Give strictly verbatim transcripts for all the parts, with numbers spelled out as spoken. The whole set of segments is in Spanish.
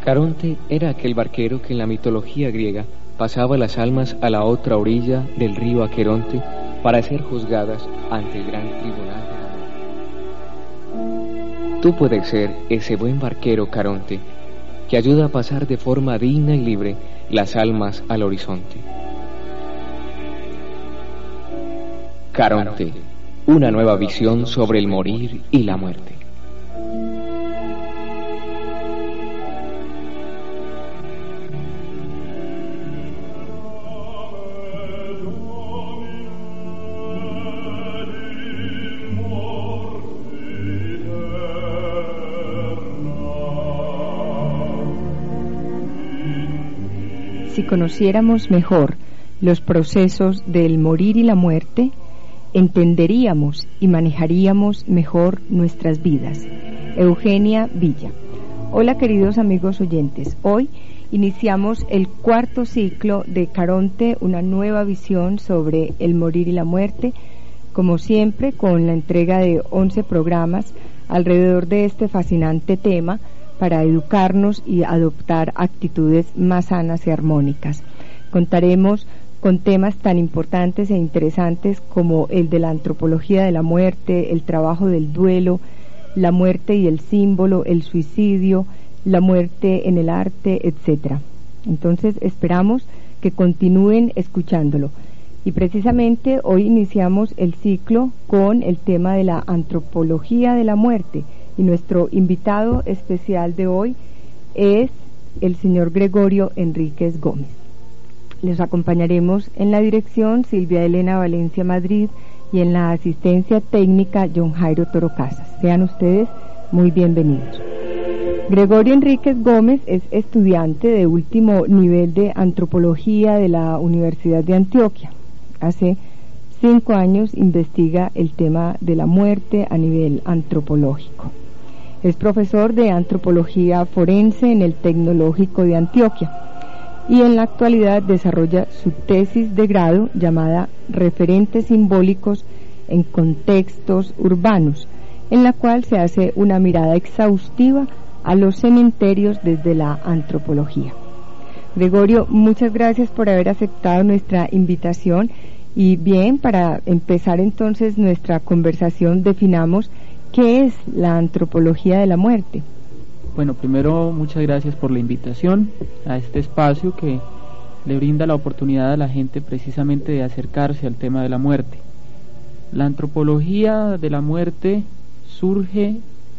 Caronte era aquel barquero que en la mitología griega pasaba las almas a la otra orilla del río Aqueronte para ser juzgadas ante el gran tribunal del amor. Tú puedes ser ese buen barquero, Caronte, que ayuda a pasar de forma digna y libre las almas al horizonte. Caronte, una nueva visión sobre el morir y la muerte. Si conociéramos mejor los procesos del morir y la muerte, entenderíamos y manejaríamos mejor nuestras vidas. Eugenia Villa. Hola, queridos amigos oyentes. Hoy iniciamos el cuarto ciclo de Caronte, una nueva visión sobre el morir y la muerte, como siempre con la entrega de once programas alrededor de este fascinante tema, para educarnos y adoptar actitudes más sanas y armónicas. Contaremos con temas tan importantes e interesantes como el de la antropología de la muerte, el trabajo del duelo, la muerte y el símbolo, el suicidio, la muerte en el arte, etcétera. Entonces esperamos que continúen escuchándolo. Y precisamente hoy iniciamos el ciclo con el tema de la antropología de la muerte. Y nuestro invitado especial de hoy es el señor Gregorio Enríquez Gómez. Les acompañaremos en la dirección Silvia Elena Valencia Madrid y en la asistencia técnica John Jairo Toro Casas. Sean ustedes muy bienvenidos. Gregorio Enríquez Gómez es estudiante de último nivel de antropología de la Universidad de Antioquia. Hace cinco años investiga el tema de la muerte a nivel antropológico. Es profesor de antropología forense en el Tecnológico de Antioquia y en la actualidad desarrolla su tesis de grado llamada Referentes simbólicos en contextos urbanos, en la cual se hace una mirada exhaustiva a los cementerios desde la antropología. Gregorio, muchas gracias por haber aceptado nuestra invitación. Y bien, para empezar entonces nuestra conversación, definamos qué es la antropología de la muerte. Bueno, primero muchas gracias por la invitación a este espacio que le brinda la oportunidad a la gente precisamente de acercarse al tema de la muerte. La antropología de la muerte surge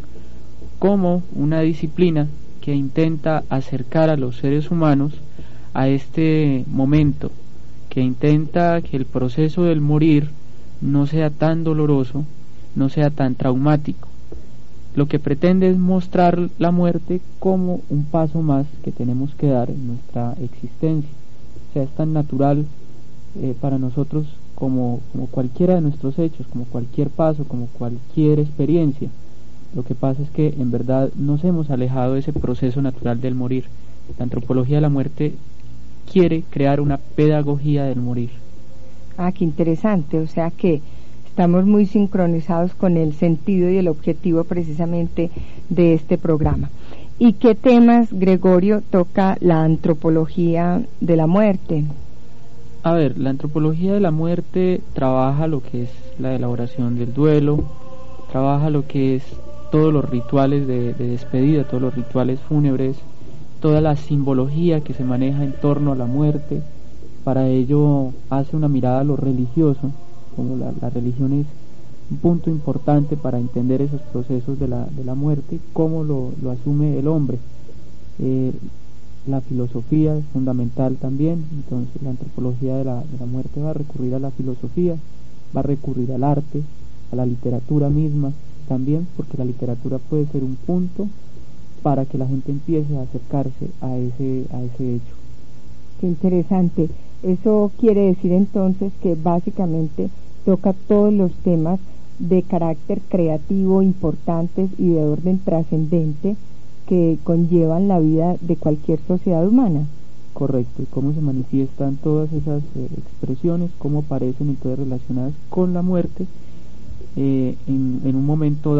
como una disciplina que intenta acercar a los seres humanos a este momento, que intenta que el proceso del morir no sea tan doloroso, no sea tan traumático. Lo que pretende es mostrar la muerte como un paso más que tenemos que dar en nuestra existencia. O sea, es tan natural eh, para nosotros como, como cualquiera de nuestros hechos, como cualquier paso, como cualquier experiencia. Lo que pasa es que en verdad nos hemos alejado de ese proceso natural del morir. La antropología de la muerte quiere crear una pedagogía del morir. Ah, qué interesante, o sea que estamos muy sincronizados con el sentido y el objetivo precisamente de este programa. ¿Y qué temas, Gregorio, toca la antropología de la muerte? A ver, la antropología de la muerte trabaja lo que es la elaboración del duelo, trabaja lo que es todos los rituales de, de despedida, todos los rituales fúnebres, toda la simbología que se maneja en torno a la muerte. Para ello hace una mirada a lo religioso, como la, la religión es un punto importante para entender esos procesos de la, de la muerte, cómo lo, lo asume el hombre. Eh, la filosofía es fundamental también, entonces la antropología de la, de la muerte va a recurrir a la filosofía, va a recurrir al arte, a la literatura misma también, porque la literatura puede ser un punto para que la gente empiece a acercarse a ese, a ese hecho. Qué interesante. Eso quiere decir entonces que básicamente toca todos los temas de carácter creativo importantes y de orden trascendente que conllevan la vida de cualquier sociedad humana. Correcto, y cómo se manifiestan todas esas eh, expresiones, cómo aparecen entonces relacionadas con la muerte eh, en, en un momento dado. O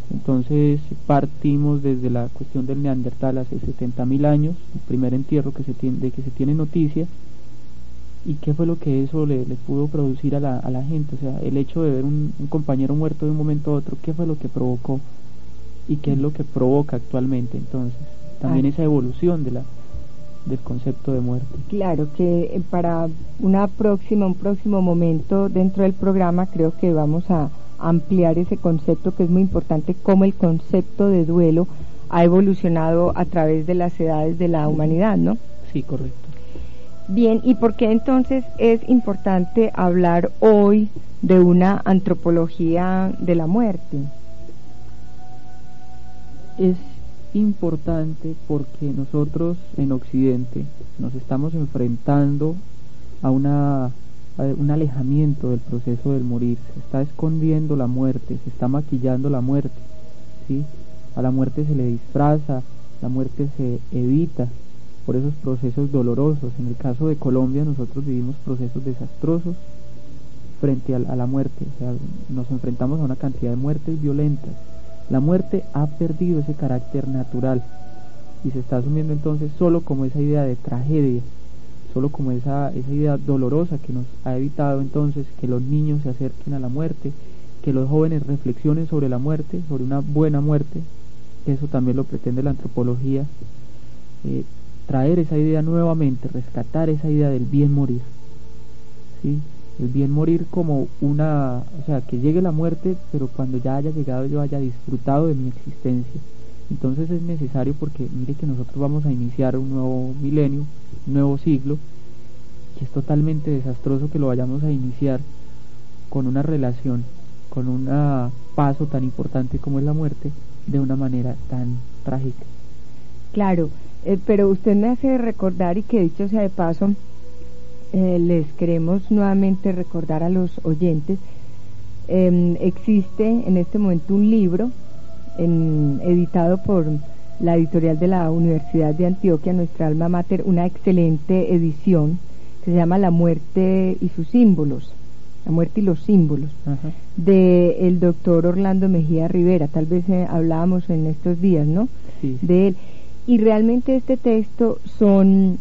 Entonces partimos desde la cuestión del Neandertal hace setenta mil años, el primer entierro que se tiene, de que se tiene noticia, y qué fue lo que eso le, le pudo producir a la, a la gente. O sea, el hecho de ver un, un compañero muerto de un momento a otro, qué fue lo que provocó y qué es lo que provoca actualmente. Entonces también ah. esa evolución de la del concepto de muerte. Claro que para una próxima un próximo momento dentro del programa creo que vamos a ampliar ese concepto, que es muy importante, cómo el concepto de duelo ha evolucionado a través de las edades de la humanidad, ¿no? Sí, correcto. Bien, ¿y por qué entonces es importante hablar hoy de una antropología de la muerte? Es importante porque nosotros en Occidente nos estamos enfrentando a una a un alejamiento del proceso del morir. Se está escondiendo la muerte, se está maquillando la muerte, ¿sí? A la muerte se le disfraza, la muerte se evita por esos procesos dolorosos. En el caso de Colombia nosotros vivimos procesos desastrosos frente a, a la muerte. O sea, nos enfrentamos a una cantidad de muertes violentas. La muerte ha perdido ese carácter natural y se está asumiendo entonces solo como esa idea de tragedia, solo como esa, esa idea dolorosa que nos ha evitado entonces que los niños se acerquen a la muerte, que los jóvenes reflexionen sobre la muerte, sobre una buena muerte. Eso también lo pretende la antropología, eh, traer esa idea nuevamente, rescatar esa idea del bien morir, ¿sí? El bien morir como una, o sea, que llegue la muerte, pero cuando ya haya llegado yo haya disfrutado de mi existencia. Entonces es necesario, porque mire que nosotros vamos a iniciar un nuevo milenio, un nuevo siglo, y es totalmente desastroso que lo vayamos a iniciar con una relación, con un paso tan importante como es la muerte, de una manera tan trágica. Claro, eh, pero usted me hace recordar, y que dicho sea de paso, Eh, les queremos nuevamente recordar a los oyentes, eh, existe en este momento un libro en, editado por la editorial de la Universidad de Antioquia, nuestra alma mater, una excelente edición que se llama La muerte y sus símbolos, La muerte y los símbolos, uh-huh. de el doctor Orlando Mejía Rivera. Tal vez eh, hablábamos en estos días, ¿no? Sí. De él. Y realmente este texto son,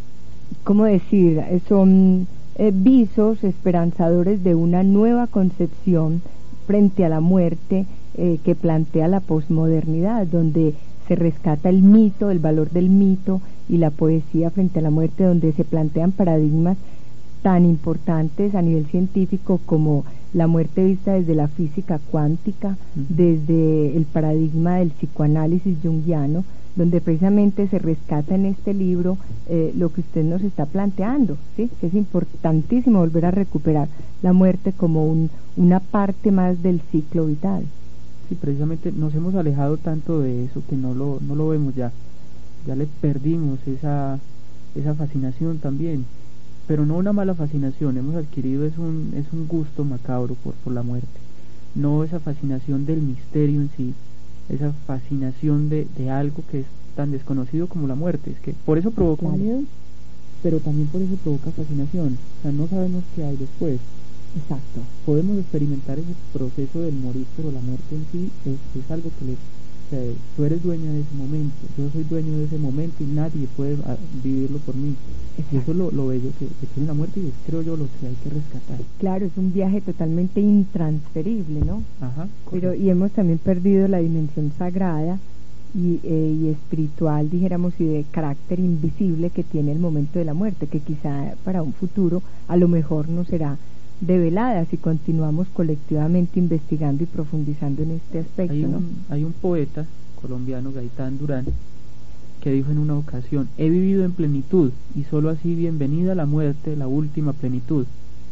¿cómo decir? Son eh, visos esperanzadores de una nueva concepción frente a la muerte eh, que plantea la posmodernidad, donde se rescata el mito, el valor del mito y la poesía frente a la muerte, donde se plantean paradigmas tan importantes a nivel científico como la muerte vista desde la física cuántica, uh-huh. desde el paradigma del psicoanálisis junguiano, donde precisamente se rescata en este libro eh, lo que usted nos está planteando, ¿sí? Que es importantísimo volver a recuperar la muerte como un, una parte más del ciclo vital. Sí, precisamente nos hemos alejado tanto de eso que no lo no lo vemos ya, ya le perdimos esa esa fascinación también, pero no una mala fascinación, hemos adquirido es un es un gusto macabro por por la muerte, no esa fascinación del misterio en sí, esa fascinación de, de algo que es tan desconocido como la muerte. Es que por eso provoca claro. miedo, pero también por eso provoca fascinación. O sea, no sabemos qué hay después. Exacto. Podemos experimentar ese proceso del morir, pero la muerte en sí es, es algo que le, o sea, tú eres dueña de ese momento, yo soy dueño de ese momento y nadie puede a, vivirlo por mí. Exacto. Y eso es lo, lo bello que, que tiene la muerte, y es, creo yo, lo que hay que rescatar. Claro, es un viaje totalmente intransferible, ¿no? Ajá. Pero y hemos también perdido la dimensión sagrada y, eh, y espiritual, dijéramos, y de carácter invisible que tiene el momento de la muerte, que quizá para un futuro a lo mejor no será develada si continuamos colectivamente investigando y profundizando en este aspecto. Hay un, ¿no? hay un poeta colombiano, Gaitán Durán, que dijo en una ocasión: he vivido en plenitud y solo así bienvenida la muerte, la última plenitud.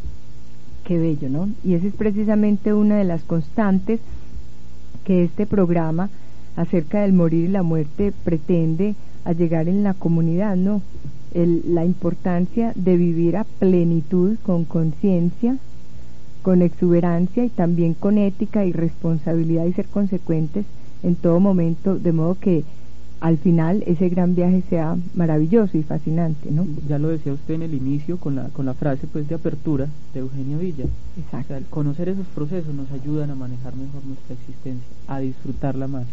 Qué bello, ¿no? Y esa es precisamente una de las constantes que este programa acerca del morir y la muerte pretende a llegar en la comunidad, ¿no? El, la importancia de vivir a plenitud, con conciencia, con exuberancia y también con ética y responsabilidad, y ser consecuentes en todo momento, de modo que al final ese gran viaje sea maravilloso y fascinante, ¿no? Ya lo decía usted en el inicio con la con la frase pues de apertura de Eugenia Villa. Exacto. O sea, el conocer esos procesos nos ayudan a manejar mejor nuestra existencia, a disfrutarla más.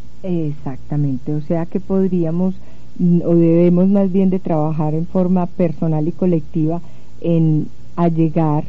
Exactamente, o sea que podríamos o debemos más bien de trabajar en forma personal y colectiva en a llegar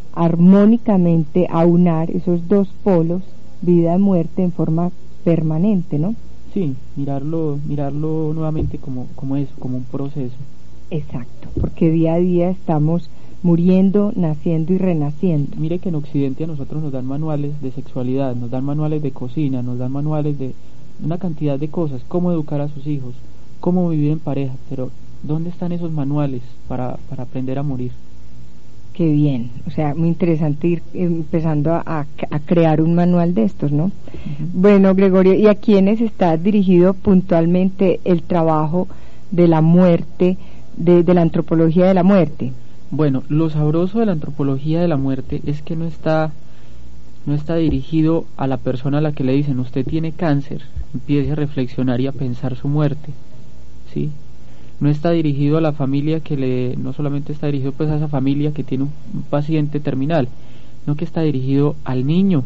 armónicamente a unar esos dos polos, vida y muerte, en forma permanente, ¿no? Sí, mirarlo, mirarlo nuevamente como, como eso, como un proceso. Exacto, porque día a día estamos muriendo, naciendo y renaciendo. Mire que en Occidente a nosotros nos dan manuales de sexualidad, nos dan manuales de cocina, nos dan manuales de una cantidad de cosas, cómo educar a sus hijos, cómo vivir en pareja, pero ¿dónde están esos manuales para, para aprender a morir? Qué bien, o sea, muy interesante ir empezando a, a, a crear un manual de estos, ¿no? Uh-huh. Bueno, Gregorio, ¿y a quiénes está dirigido puntualmente el trabajo de la muerte, de, de la antropología de la muerte? Bueno, lo sabroso de la antropología de la muerte es que no está, no está dirigido a la persona a la que le dicen usted tiene cáncer, empiece a reflexionar y a pensar su muerte, ¿sí? No está dirigido a la familia que le, no solamente está dirigido pues a esa familia que tiene un, un paciente terminal, no, que está dirigido al niño,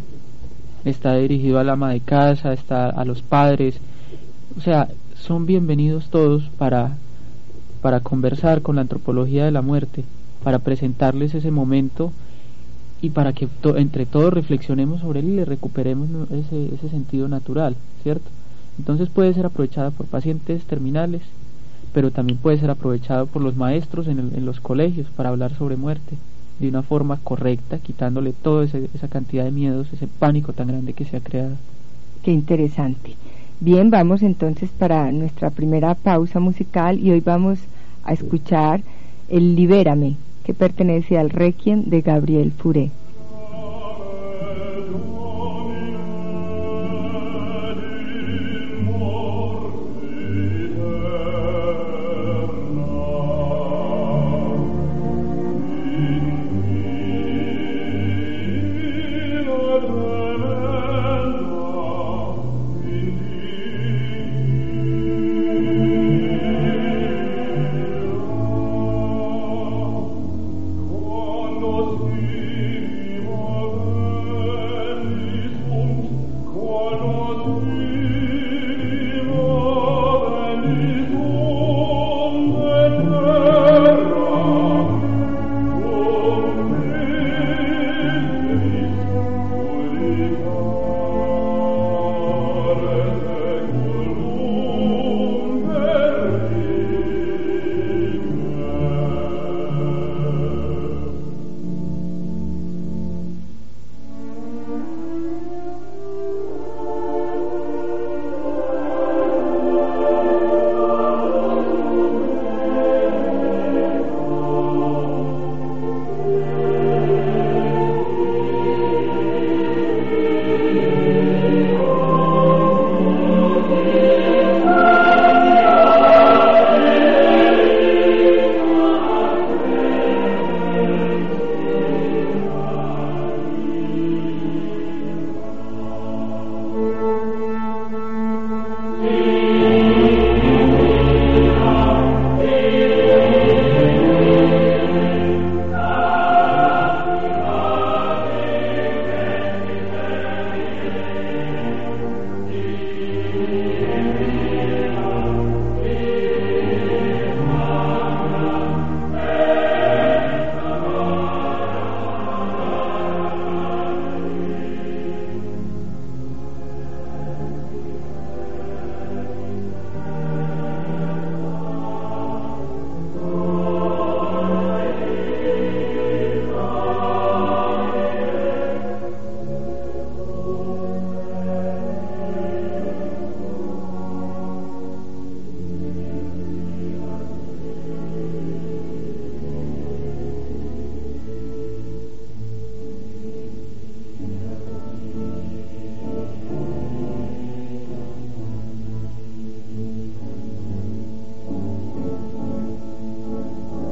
está dirigido al ama de casa, está a los padres, o sea, son bienvenidos todos para, para conversar con la antropología de la muerte, para presentarles ese momento y para que to, entre todos reflexionemos sobre él y le recuperemos ese, ese sentido natural, ¿cierto? Entonces puede ser aprovechada por pacientes terminales, pero también puede ser aprovechado por los maestros en, el, en los colegios para hablar sobre muerte de una forma correcta, quitándole toda esa cantidad de miedos, ese pánico tan grande que se ha creado. Qué interesante. Bien, vamos entonces para nuestra primera pausa musical y hoy vamos a escuchar el Libérame, que pertenece al Requiem de Gabriel Fauré.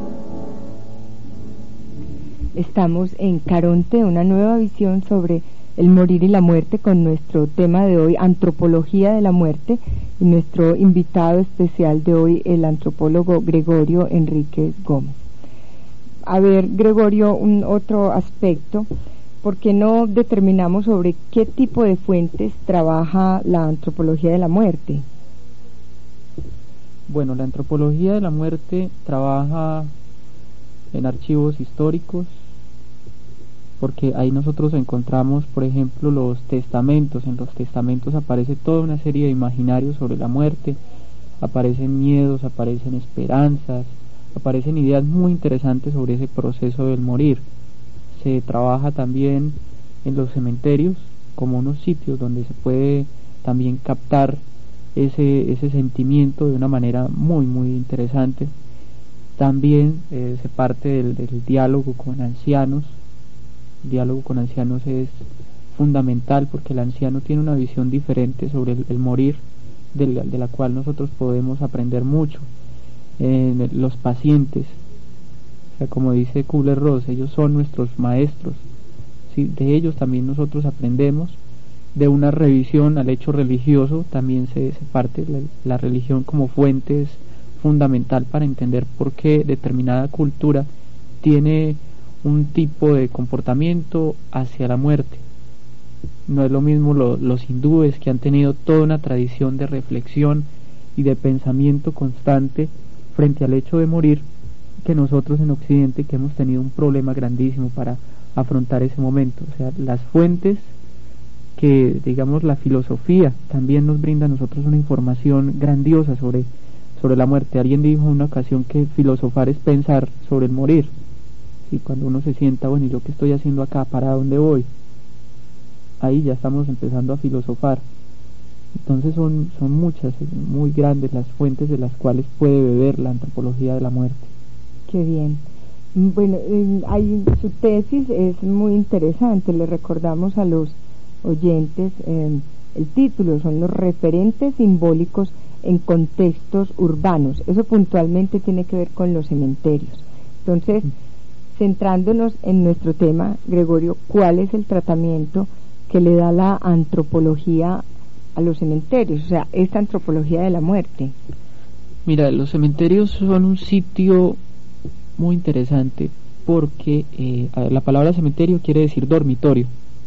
Estamos en Caronte, una nueva visión sobre el morir y la muerte con nuestro tema de hoy, antropología de la muerte, y nuestro invitado especial de hoy, el antropólogo Gregorio Enríquez Gómez. A ver, Gregorio, un otro aspecto, ¿por qué no determinamos sobre qué tipo de fuentes trabaja la antropología de la muerte? Bueno, la antropología de la muerte trabaja en archivos históricos, porque ahí nosotros encontramos, por ejemplo, los testamentos. En los testamentos aparece toda una serie de imaginarios sobre la muerte, aparecen miedos, aparecen esperanzas, aparecen ideas muy interesantes sobre ese proceso del morir. Se trabaja también en los cementerios como unos sitios donde se puede también captar ese, ese sentimiento de una manera muy muy interesante. También eh, se parte del, del diálogo con ancianos. El diálogo con ancianos es fundamental porque el anciano tiene una visión diferente sobre el, el morir, de la, de la cual nosotros podemos aprender mucho. Eh, los pacientes, o sea, como dice Kubler-Ross, ellos son nuestros maestros, ¿sí? De ellos también nosotros aprendemos. De una revisión al hecho religioso también se, se parte. La, la religión como fuente es fundamental para entender por qué determinada cultura tiene un tipo de comportamiento hacia la muerte. No es lo mismo lo, los hindúes, que han tenido toda una tradición de reflexión y de pensamiento constante frente al hecho de morir, que nosotros en Occidente, que hemos tenido un problema grandísimo para afrontar ese momento. O sea, las fuentes que, digamos, la filosofía también nos brinda a nosotros una información grandiosa sobre, sobre la muerte. Alguien dijo en una ocasión que filosofar es pensar sobre el morir. Y cuando uno se sienta, bueno, ¿y yo qué estoy haciendo acá? ¿Para dónde voy? Ahí ya estamos empezando a filosofar. Entonces son, son muchas, muy grandes las fuentes de las cuales puede beber la antropología de la muerte. Qué bien. Bueno, eh, hay, su tesis es muy interesante. Le recordamos a los oyentes eh, el título, son los referentes simbólicos en contextos urbanos. Eso puntualmente tiene que ver con los cementerios. Entonces, centrándonos en nuestro tema, Gregorio, ¿cuál es el tratamiento que le da la antropología a los cementerios? O sea, esta antropología de la muerte. Mira, los cementerios son un sitio muy interesante porque eh, la palabra cementerio quiere decir dormitorio.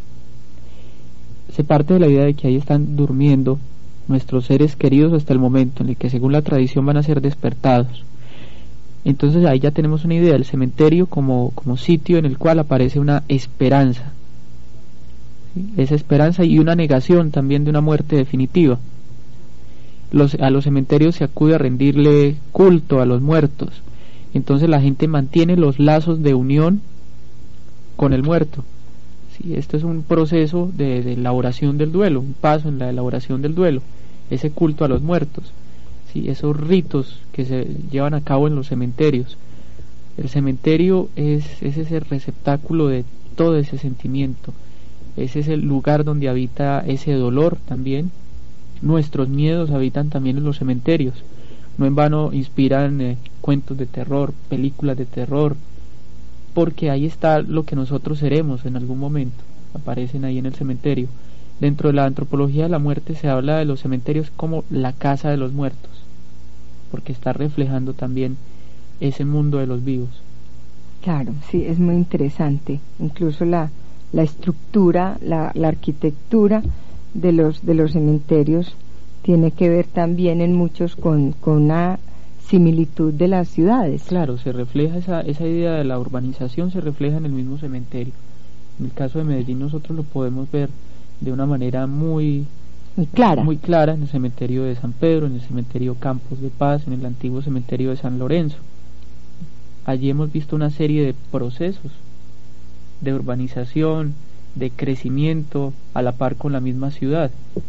Se parte de la idea de que ahí están durmiendo nuestros seres queridos hasta el momento en el que, según la tradición, van a ser despertados. Entonces ahí ya tenemos una idea del cementerio como, como sitio en el cual aparece una esperanza, ¿sí? Esa esperanza y una negación también de una muerte definitiva. Los, a los cementerios se acude a rendirle culto a los muertos. Entonces la gente mantiene los lazos de unión con el muerto. Sí, esto es un proceso de, de elaboración del duelo, un paso en la elaboración del duelo, ese culto a los muertos. Sí, esos ritos que se llevan a cabo en los cementerios. El cementerio es, es ese receptáculo de todo ese sentimiento, ese es el lugar donde habita ese dolor también. Nuestros miedos habitan también en los cementerios. No en vano inspiran eh, cuentos de terror, películas de terror, porque ahí está lo que nosotros seremos en algún momento, aparecen ahí en el cementerio. Dentro de la antropología de la muerte se habla de los cementerios como la casa de los muertos, porque está reflejando también ese mundo de los vivos. Claro, sí, es muy interesante. Incluso la, la estructura, la, la arquitectura de los, de los cementerios tiene que ver también en muchos con, con una similitud de las ciudades. Claro, se refleja esa, esa idea de la urbanización, se refleja en el mismo cementerio. En el caso de Medellín nosotros lo podemos ver de una manera muy, muy clara. muy clara en el cementerio de San Pedro, en el cementerio Campos de Paz, en el antiguo cementerio de San Lorenzo. Allí hemos visto una serie de procesos de urbanización, de crecimiento a la par con la misma ciudad.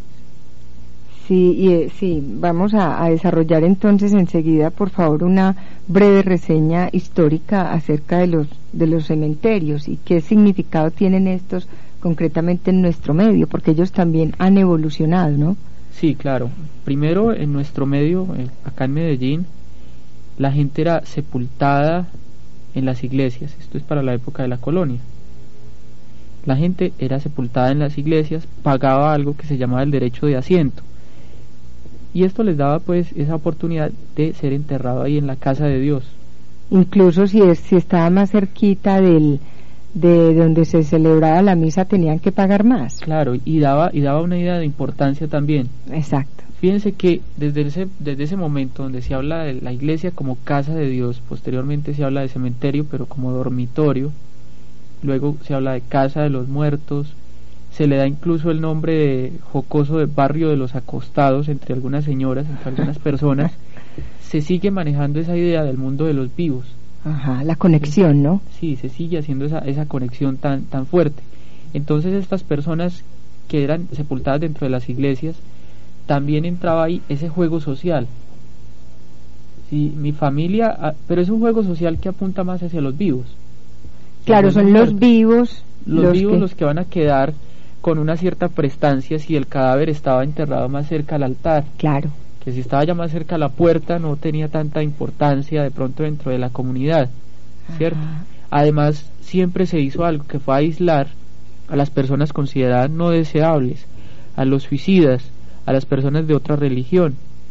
Sí, y, eh, sí, vamos a, a desarrollar entonces enseguida, por favor, una breve reseña histórica acerca de los de los cementerios y qué significado tienen estos concretamente en nuestro medio, porque ellos también han evolucionado, ¿no? Sí, claro. Primero, en nuestro medio, eh, acá en Medellín, la gente era sepultada en las iglesias. Esto es para la época de la colonia. La gente era sepultada en las iglesias, pagaba algo que se llamaba el derecho de asiento, y esto les daba pues esa oportunidad de ser enterrado ahí en la casa de Dios. Incluso si, es, si estaba más cerquita del, de donde se celebraba la misa, tenían que pagar más. Claro, y daba, y daba una idea de importancia también. Exacto. Fíjense que desde ese, desde ese momento donde se habla de la iglesia como casa de Dios, posteriormente se habla de cementerio pero como dormitorio, luego se habla de casa de los muertos, se le da incluso el nombre de jocoso de barrio de los acostados entre algunas señoras, entre algunas personas. Se sigue manejando esa idea del mundo de los vivos. Ajá, la conexión, ¿no? Sí, se sigue haciendo esa, esa conexión tan, tan fuerte. Entonces estas personas que eran sepultadas dentro de las iglesias, también entraba ahí ese juego social. Sí, mi familia, pero es un juego social que apunta más hacia los vivos. Claro, son los vivos. Los, los vivos que... los que van a quedar con una cierta prestancia si el cadáver estaba enterrado más cerca al altar. Claro. Que si estaba ya más cerca a la puerta no tenía tanta importancia de pronto dentro de la comunidad, ¿cierto? Ajá. Además, siempre se hizo algo que fue aislar a las personas consideradas no deseables, a los suicidas, a las personas de otra religión.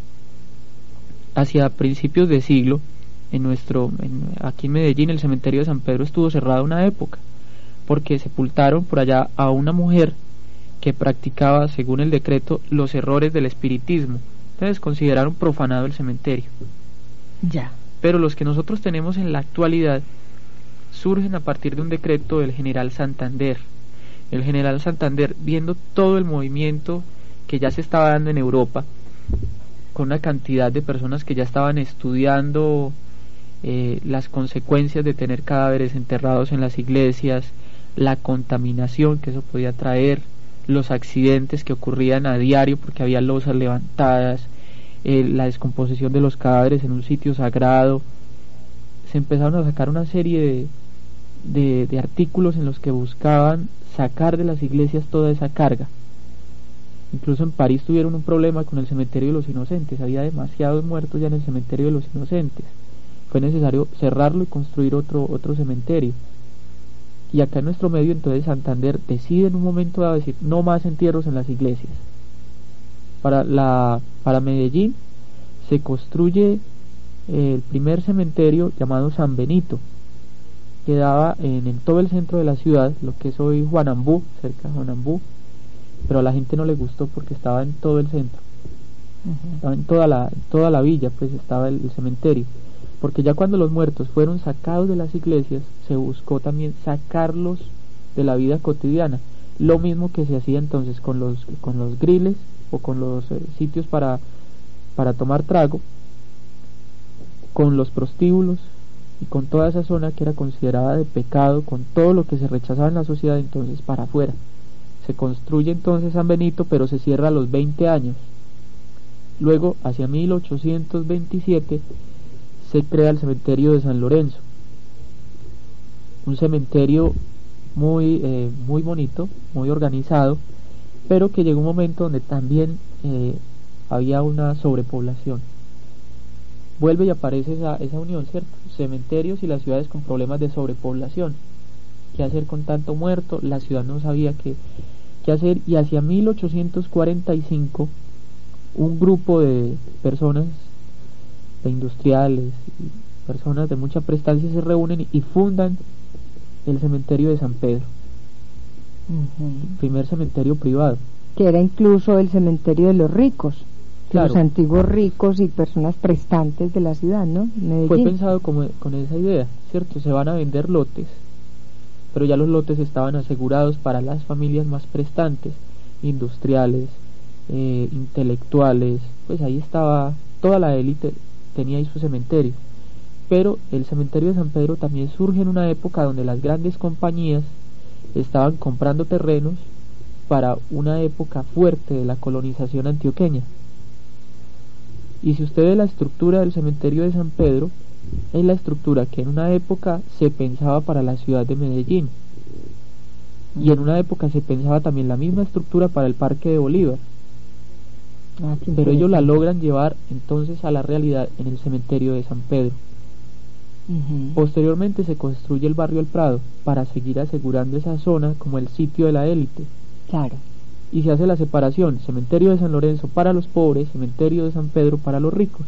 Hacia principios de siglo, en nuestro, en, aquí en Medellín, el cementerio de San Pedro estuvo cerrado una época, porque sepultaron por allá a una mujer que practicaba, según el decreto, los errores del espiritismo. Entonces consideraron profanado el cementerio. Ya. Pero los que nosotros tenemos en la actualidad surgen a partir de un decreto del general Santander. El general Santander, viendo todo el movimiento que ya se estaba dando en Europa, con una cantidad de personas que ya estaban estudiando eh, las consecuencias de tener cadáveres enterrados en las iglesias, la contaminación que eso podía traer, los accidentes que ocurrían a diario porque había losas levantadas, eh, la descomposición de los cadáveres en un sitio sagrado. Se empezaron a sacar una serie de, de, de artículos en los que buscaban sacar de las iglesias toda esa carga. Incluso en París tuvieron un problema con el cementerio de los inocentes, había demasiados muertos ya en el cementerio de los inocentes, fue necesario cerrarlo y construir otro, otro cementerio. Y acá en nuestro medio entonces Santander decide en un momento dado decir no más entierros en las iglesias. Para, la, para Medellín se construye el primer cementerio llamado San Benito, que daba en, en todo el centro de la ciudad, lo que es hoy Juanambú, cerca de Juanambú, pero a la gente no le gustó porque estaba en todo el centro, uh-huh. estaba en toda la, toda la villa, pues estaba el, el cementerio. Porque ya cuando los muertos fueron sacados de las iglesias, se buscó también sacarlos de la vida cotidiana. Lo mismo que se hacía entonces con los, con los griles o con los eh, sitios para, para tomar trago, con los prostíbulos y con toda esa zona que era considerada de pecado, con todo lo que se rechazaba en la sociedad, entonces para afuera. Se construye entonces San Benito, pero se cierra a los veinte años. Luego, hacia mil ochocientos veintisiete, se crea el cementerio de San Lorenzo, un cementerio muy eh, muy bonito, muy organizado, pero que llegó un momento donde también eh, había una sobrepoblación. Vuelve y aparece esa, esa unión, ¿cierto? Cementerios y las ciudades con problemas de sobrepoblación. ¿Qué hacer con tanto muerto? La ciudad no sabía qué, qué hacer, y hacia mil ochocientos cuarenta y cinco un grupo de personas, de industriales y personas de mucha prestancia se reúnen y fundan el cementerio de San Pedro, uh-huh. el primer cementerio privado, que era incluso el cementerio de los ricos, claro. de los antiguos ricos y personas prestantes de la ciudad, ¿no? Medellín. Fue pensado como, con esa idea, ¿cierto? Se van a vender lotes, pero ya los lotes estaban asegurados para las familias más prestantes, industriales, eh, intelectuales, pues ahí estaba toda la élite, tenía ahí su cementerio. Pero el cementerio de San Pedro también surge en una época donde las grandes compañías estaban comprando terrenos para una época fuerte de la colonización antioqueña. Y si usted ve la estructura del cementerio de San Pedro, es la estructura que en una época se pensaba para la ciudad de Medellín, y en una época se pensaba también la misma estructura para el Parque de Bolívar. Ah, pero ellos la logran llevar entonces a la realidad en el cementerio de San Pedro. Uh-huh. Posteriormente se construye el barrio El Prado para seguir asegurando esa zona como el sitio de la élite. Claro. Y se hace la separación, cementerio de San Lorenzo para los pobres, cementerio de San Pedro para los ricos.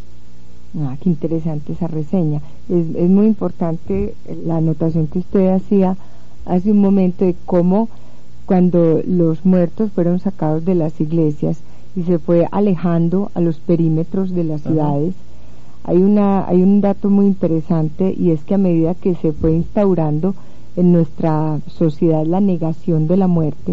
Ah, qué interesante esa reseña. Es, es muy importante la anotación que usted hacía hace un momento de cómo cuando los muertos fueron sacados de las iglesias y se fue alejando a los perímetros de las ciudades, hay una hay un dato muy interesante, y es que a medida que se fue instaurando en nuestra sociedad la negación de la muerte,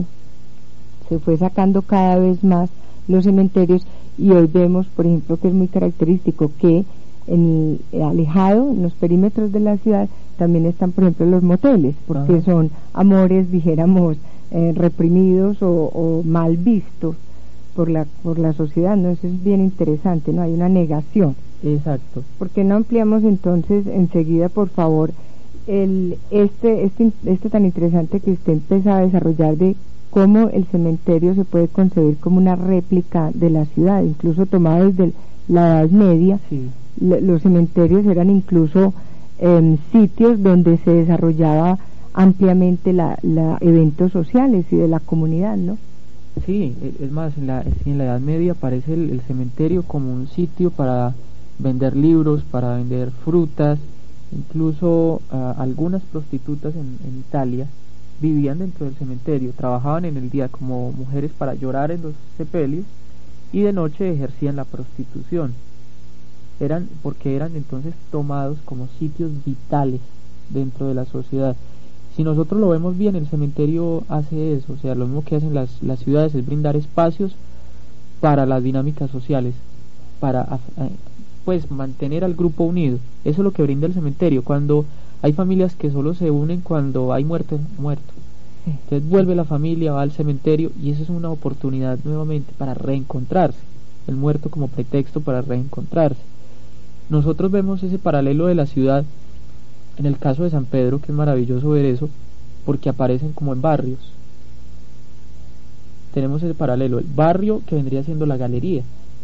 se fue sacando cada vez más los cementerios, y hoy vemos, por ejemplo, que es muy característico que en el, alejado, en los perímetros de la ciudad, también están, por ejemplo, los moteles, porque Ajá. son amores, dijéramos, eh, reprimidos o, o mal vistos por la por la sociedad, ¿no? Eso es bien interesante, ¿no? Hay una negación. Exacto. ¿Por qué no ampliamos entonces enseguida, por favor, el este este este tan interesante que usted empezó a desarrollar de cómo el cementerio se puede concebir como una réplica de la ciudad, incluso tomado desde la Edad Media? Sí. L- los cementerios eran incluso eh, sitios donde se desarrollaba ampliamente la, la eventos sociales y de la comunidad, ¿no? Sí, es más, en la, en la Edad Media aparece el, el cementerio como un sitio para vender libros, para vender frutas. Incluso uh, algunas prostitutas en, en Italia vivían dentro del cementerio, trabajaban en el día como mujeres para llorar en los sepelios, y de noche ejercían la prostitución. Eran porque eran entonces tomados como sitios vitales dentro de la sociedad. Si nosotros lo vemos bien, el cementerio hace eso, o sea, lo mismo que hacen las, las ciudades es brindar espacios para las dinámicas sociales, para pues mantener al grupo unido. Eso es lo que brinda el cementerio. Cuando hay familias que solo se unen cuando hay muerto, muerto. Entonces vuelve la familia, va al cementerio, y eso es una oportunidad nuevamente para reencontrarse, el muerto como pretexto para reencontrarse. Nosotros vemos ese paralelo de la ciudad en el caso de San Pedro, que es maravilloso ver eso, porque aparecen como en barrios. Tenemos ese paralelo, el barrio que vendría siendo la galería,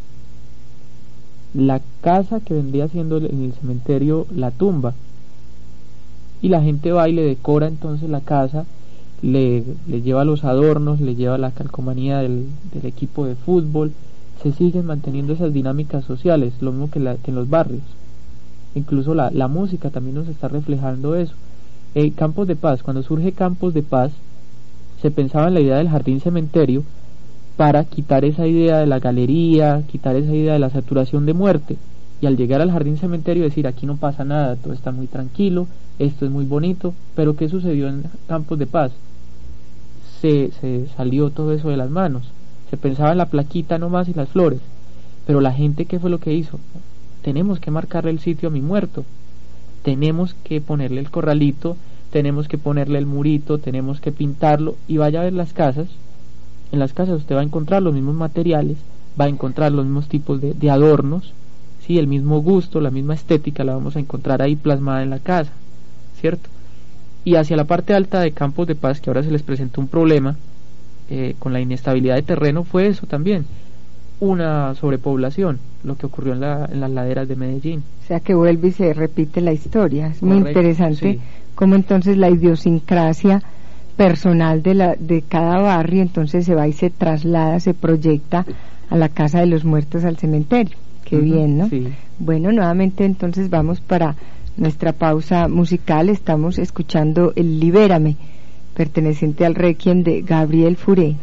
la casa que vendría siendo en el cementerio la tumba, y la gente va y le decora entonces la casa, le, le lleva los adornos, le lleva la calcomanía del, del equipo de fútbol. Se siguen manteniendo esas dinámicas sociales, lo mismo que, la, que en los barrios. Incluso la, la música también nos está reflejando eso. Eh, Campos de Paz, cuando surge Campos de Paz, se pensaba en la idea del jardín cementerio para quitar esa idea de la galería, quitar esa idea de la saturación de muerte, y al llegar al jardín cementerio decir, aquí no pasa nada, todo está muy tranquilo, esto es muy bonito. Pero ¿qué sucedió en Campos de Paz? Se, se salió todo eso de las manos, se pensaba en la plaquita nomás y las flores, pero la gente, ¿qué fue lo que hizo? Tenemos que marcarle el sitio a mi muerto, tenemos que ponerle el corralito, tenemos que ponerle el murito, tenemos que pintarlo. Y vaya a ver las casas, en las casas usted va a encontrar los mismos materiales, va a encontrar los mismos tipos de, de adornos, sí, el mismo gusto, la misma estética la vamos a encontrar ahí plasmada en la casa, ¿cierto? Y hacia la parte alta de Campos de Paz, que ahora se les presentó un problema eh, con la inestabilidad de terreno, fue eso también, una sobrepoblación, lo que ocurrió en, la, en las laderas de Medellín. O sea que vuelve y se repite la historia. Es muy Correcto, interesante, sí. Cómo entonces la idiosincrasia personal de la de cada barrio entonces se va y se traslada, se proyecta a la casa de los muertos, al cementerio. Qué uh-huh, bien, ¿no? Sí. Bueno, nuevamente entonces vamos para nuestra pausa musical. Estamos escuchando el Libérame, perteneciente al Requiem de Gabriel Fauré.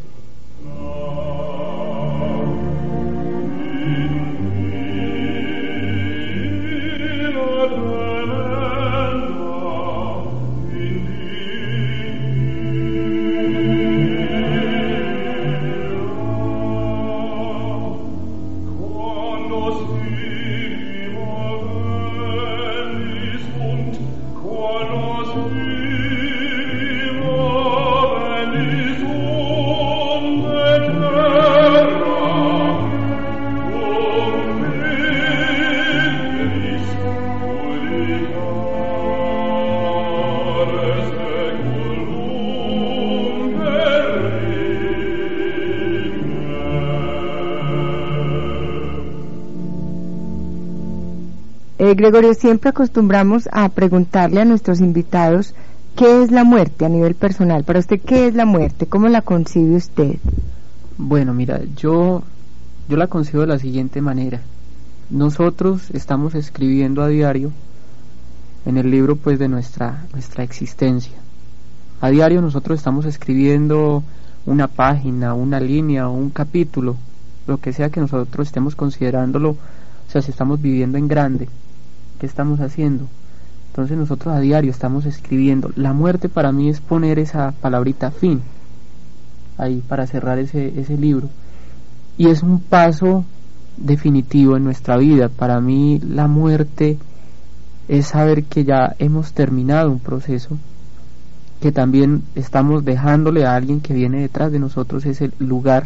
Eh, Gregorio, siempre acostumbramos a preguntarle a nuestros invitados qué es la muerte a nivel personal. Para usted, ¿qué es la muerte? ¿Cómo la concibe usted? Bueno, mira, yo, yo la concibo de la siguiente manera. Nosotros estamos escribiendo a diario en el libro pues de nuestra, nuestra existencia. A diario nosotros estamos escribiendo una página, una línea o un capítulo, lo que sea que nosotros estemos considerándolo, o sea, si estamos viviendo en grande, ¿qué estamos haciendo? Entonces nosotros a diario estamos escribiendo. La muerte para mí es poner esa palabrita fin, ahí para cerrar ese, ese libro. Y es un paso definitivo en nuestra vida. Para mí la muerte es saber que ya hemos terminado un proceso, que también estamos dejándole a alguien que viene detrás de nosotros ese lugar.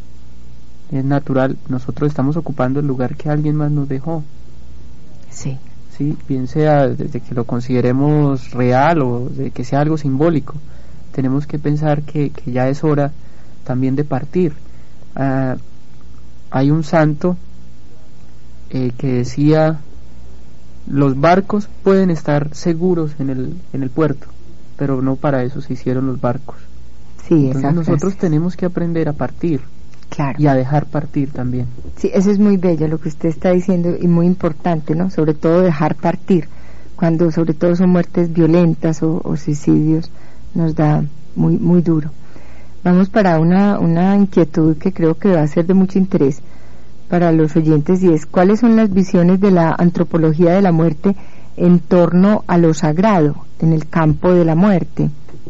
Es natural, nosotros estamos ocupando el lugar que alguien más nos dejó. Sí. Sí, bien sea desde que lo consideremos real o de que sea algo simbólico. Tenemos que pensar que, que ya es hora también de partir. Uh, hay un santo eh, que decía: los barcos pueden estar seguros en el, en el puerto, pero no para eso se hicieron los barcos. Sí, entonces exacto. Nosotros tenemos que aprender a partir. Claro. Y a dejar partir también. Sí, eso es muy bello lo que usted está diciendo y muy importante, ¿no? Sobre todo dejar partir, cuando sobre todo son muertes violentas o, o suicidios, nos da muy muy duro. Vamos para una, una inquietud que creo que va a ser de mucho interés para los oyentes, y es: ¿cuáles son las visiones de la antropología de la muerte en torno a lo sagrado en el campo de la muerte?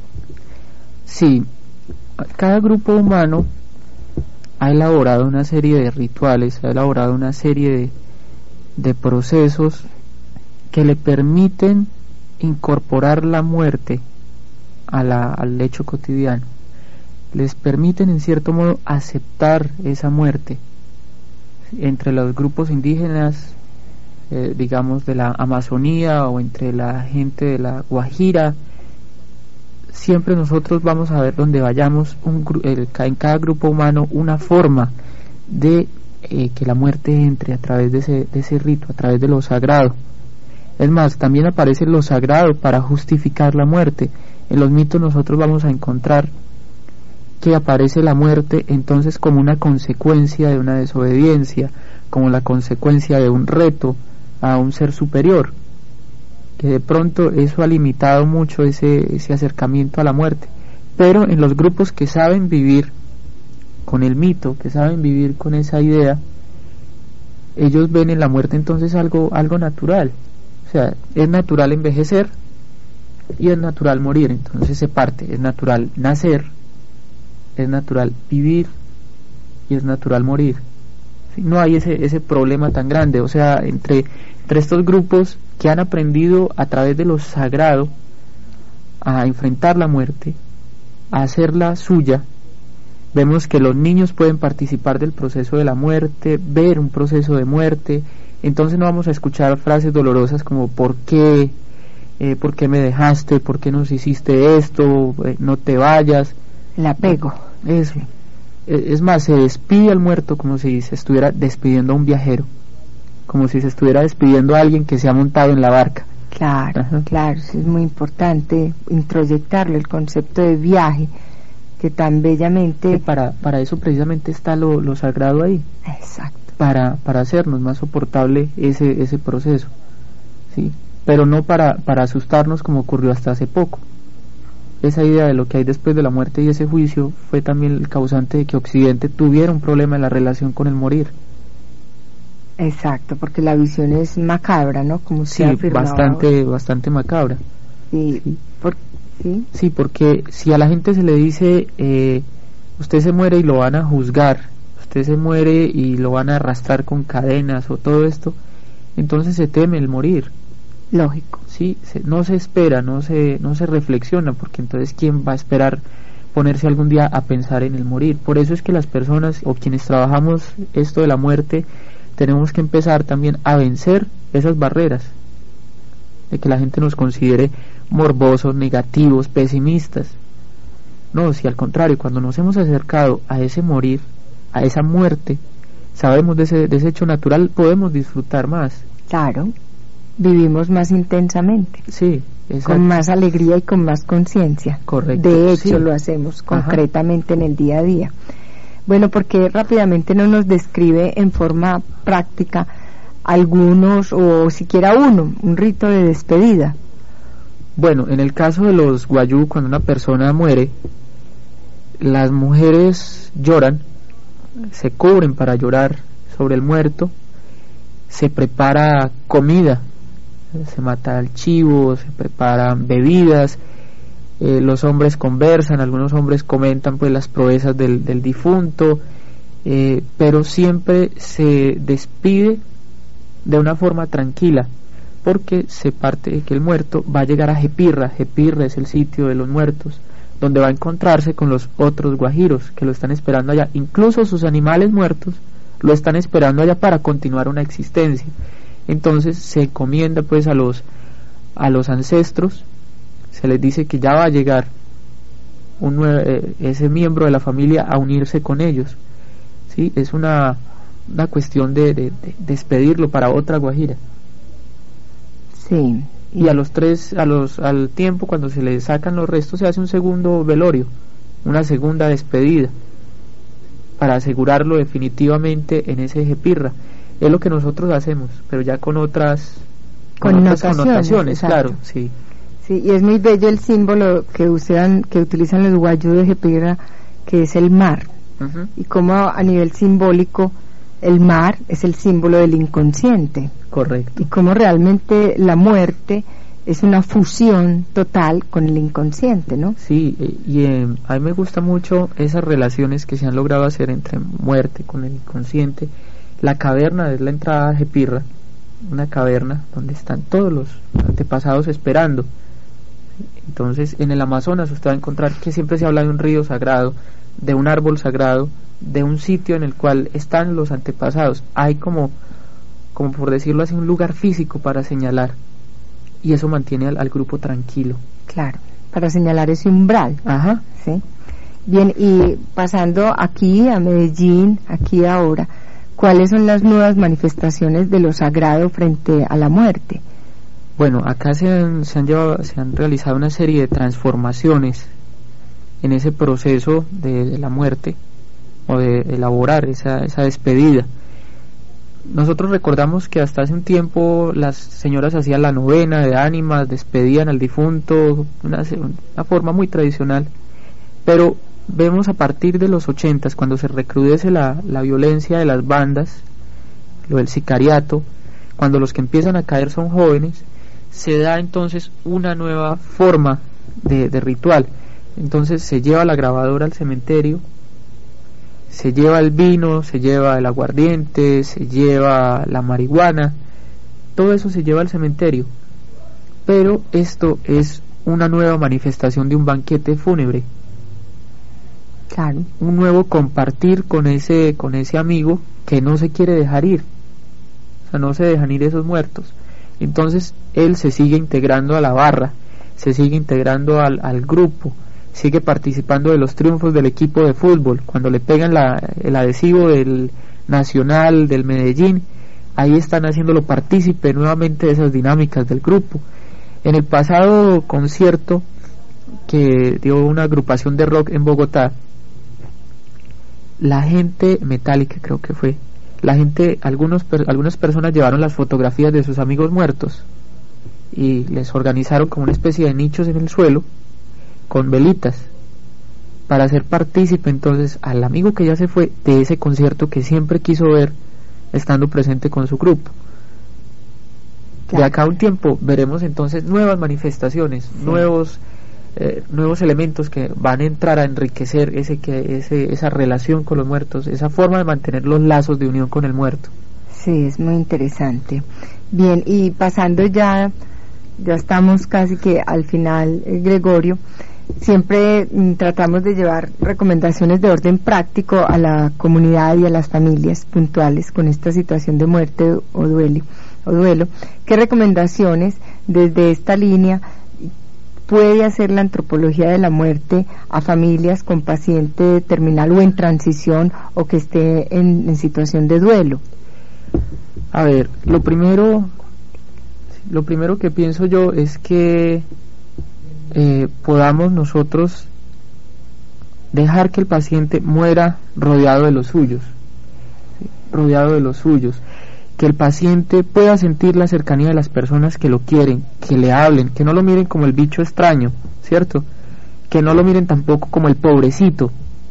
Sí, cada grupo humano ha elaborado una serie de rituales, ha elaborado una serie de, de procesos que le permiten incorporar la muerte a la, al hecho cotidiano. Les permiten en cierto modo aceptar esa muerte. Entre los grupos indígenas, eh, digamos de la Amazonía, o entre la gente de la Guajira, siempre nosotros vamos a ver donde vayamos un, el, en cada grupo humano una forma de eh, que la muerte entre a través de ese, de ese rito, a través de lo sagrado. Es más, también aparece lo sagrado para justificar la muerte. En los mitos nosotros vamos a encontrar que aparece la muerte entonces como una consecuencia de una desobediencia, como la consecuencia de un reto a un ser superior, que de pronto eso ha limitado mucho ese, ese acercamiento a la muerte. Pero en los grupos que saben vivir con el mito, que saben vivir con esa idea, ellos ven en la muerte entonces algo, algo natural. O sea, es natural envejecer y es natural morir, entonces se parte. Es natural nacer, es natural vivir y es natural morir. ¿Sí? No hay ese, ese problema tan grande. O sea, entre, entre estos grupos que han aprendido a través de lo sagrado a enfrentar la muerte, a hacerla suya, vemos que los niños pueden participar del proceso de la muerte, ver un proceso de muerte. Entonces no vamos a escuchar frases dolorosas como ¿por qué? Eh, ¿por qué me dejaste? ¿Por qué nos hiciste esto? Eh, no te vayas. El apego. Eso. Es más, se despide al muerto como si se estuviera despidiendo a un viajero, como si se estuviera despidiendo a alguien que se ha montado en la barca. Claro, Ajá. claro, es muy importante introyectarlo, el concepto de viaje, que tan bellamente... Que para, para eso precisamente está lo, lo sagrado ahí. Exacto. Para, para hacernos más soportable ese, ese proceso, ¿sí? Pero no para, para asustarnos como ocurrió hasta hace poco. Esa idea de lo que hay después de la muerte y ese juicio fue también el causante de que Occidente tuviera un problema en la relación con el morir. Exacto, porque la visión es macabra, ¿no? Como sí, bastante, bastante macabra. Sí, sí. Por, sí. Sí, porque si a la gente se le dice, eh, usted se muere y lo van a juzgar, usted se muere y lo van a arrastrar con cadenas o todo esto, entonces se teme el morir. Lógico. Sí, se, no se espera, no se, no se reflexiona, porque entonces ¿quién va a esperar ponerse algún día a pensar en el morir? Por eso es que las personas o quienes trabajamos esto de la muerte tenemos que empezar también a vencer esas barreras de que la gente nos considere morbosos, negativos, pesimistas. No, si al contrario, cuando nos hemos acercado a ese morir, a esa muerte, sabemos de ese, de ese hecho natural, podemos disfrutar más. Claro. vivimos más intensamente. Sí, exacto. Con más alegría y con más conciencia. Correcto. De hecho, sí. lo hacemos Ajá. concretamente en el día a día. Bueno, porque rápidamente no nos describe en forma práctica algunos, o siquiera uno, un rito de despedida. Bueno, en el caso de los guayú, cuando una persona muere, las mujeres lloran, se cubren para llorar sobre el muerto, se prepara comida, se mata al chivo, se preparan bebidas, eh, los hombres conversan, algunos hombres comentan pues las proezas del, del difunto, eh, pero siempre se despide de una forma tranquila, porque se parte de que el muerto va a llegar a Jepirra. Jepirra es el sitio de los muertos, donde va a encontrarse con los otros guajiros que lo están esperando allá. Incluso sus animales muertos lo están esperando allá para continuar una existencia. Entonces se encomienda pues a los a los ancestros, se les dice que ya va a llegar un nuevo, eh, ese miembro de la familia a unirse con ellos. ¿Sí? Es una una cuestión de, de, de despedirlo para otra guajira. Sí. Y a los tres, a los al tiempo, cuando se le sacan los restos, se hace un segundo velorio, una segunda despedida, para asegurarlo definitivamente en ese Jepirra. Es lo que nosotros hacemos, pero ya con otras, con otras connotaciones, claro, sí. Sí, y es muy bello el símbolo que usan, que utilizan los guayú de Jepirra, que es el mar. Uh-huh. Y como a nivel simbólico el mar es el símbolo del inconsciente. Correcto. Y como realmente la muerte es una fusión total con el inconsciente, ¿no? Sí, y eh, a mí me gusta mucho esas relaciones que se han logrado hacer entre muerte con el inconsciente. La caverna es la entrada a Jepirra, una caverna donde están todos los antepasados esperando. Entonces, en el Amazonas usted va a encontrar que siempre se habla de un río sagrado, de un árbol sagrado, de un sitio en el cual están los antepasados. Hay como, como por decirlo así, un lugar físico para señalar, y eso mantiene al, al grupo tranquilo. Claro, para señalar ese umbral. Ajá. Sí. Bien, y pasando aquí a Medellín, aquí ahora, ¿cuáles son las nuevas manifestaciones de lo sagrado frente a la muerte? Bueno, acá se han, se han llevado, se han realizado una serie de transformaciones en ese proceso de, de la muerte, o de elaborar esa, esa despedida. Nosotros recordamos que hasta hace un tiempo las señoras hacían la novena de ánimas, despedían al difunto, una, una forma muy tradicional, pero vemos a partir de los ochentas, cuando se recrudece la, la violencia de las bandas, lo del sicariato, cuando los que empiezan a caer son jóvenes, se da entonces una nueva forma de, de ritual. Entonces se lleva la grabadora al cementerio, se lleva el vino, se lleva el aguardiente, se lleva la marihuana, todo eso se lleva al cementerio, pero esto es una nueva manifestación de un banquete fúnebre. Claro. Un nuevo compartir con ese, con ese amigo que no se quiere dejar ir, o sea, no se dejan ir esos muertos. Entonces él se sigue integrando a la barra, se sigue integrando al, al grupo, sigue participando de los triunfos del equipo de fútbol. Cuando le pegan la, el adhesivo del Nacional, del Medellín, ahí están haciéndolo partícipe nuevamente de esas dinámicas del grupo. En el pasado concierto que dio una agrupación de rock en Bogotá, la gente, Metallica creo que fue, la gente, algunos, algunas personas llevaron las fotografías de sus amigos muertos y les organizaron como una especie de nichos en el suelo con velitas para hacer partícipe entonces al amigo que ya se fue de ese concierto que siempre quiso ver estando presente con su grupo. Claro. De acá a un tiempo veremos entonces nuevas manifestaciones, sí. nuevos eh, nuevos elementos que van a entrar a enriquecer ese que ese esa relación con los muertos, esa forma de mantener los lazos de unión con el muerto. Sí, es muy interesante. Bien, y pasando ya ya estamos casi que al final, eh, Gregorio, siempre mm, tratamos de llevar recomendaciones de orden práctico a la comunidad y a las familias puntuales con esta situación de muerte o duelo, o duelo. ¿Qué recomendaciones desde esta línea puede hacer la antropología de la muerte a familias con paciente terminal o en transición o que esté en, en situación de duelo? A ver, lo primero, lo primero que pienso yo es que eh, podamos nosotros dejar que el paciente muera rodeado de los suyos, ¿sí? rodeado de los suyos, que el paciente pueda sentir la cercanía de las personas que lo quieren, que le hablen, que no lo miren como el bicho extraño, ¿cierto? Que no lo miren tampoco como el pobrecito,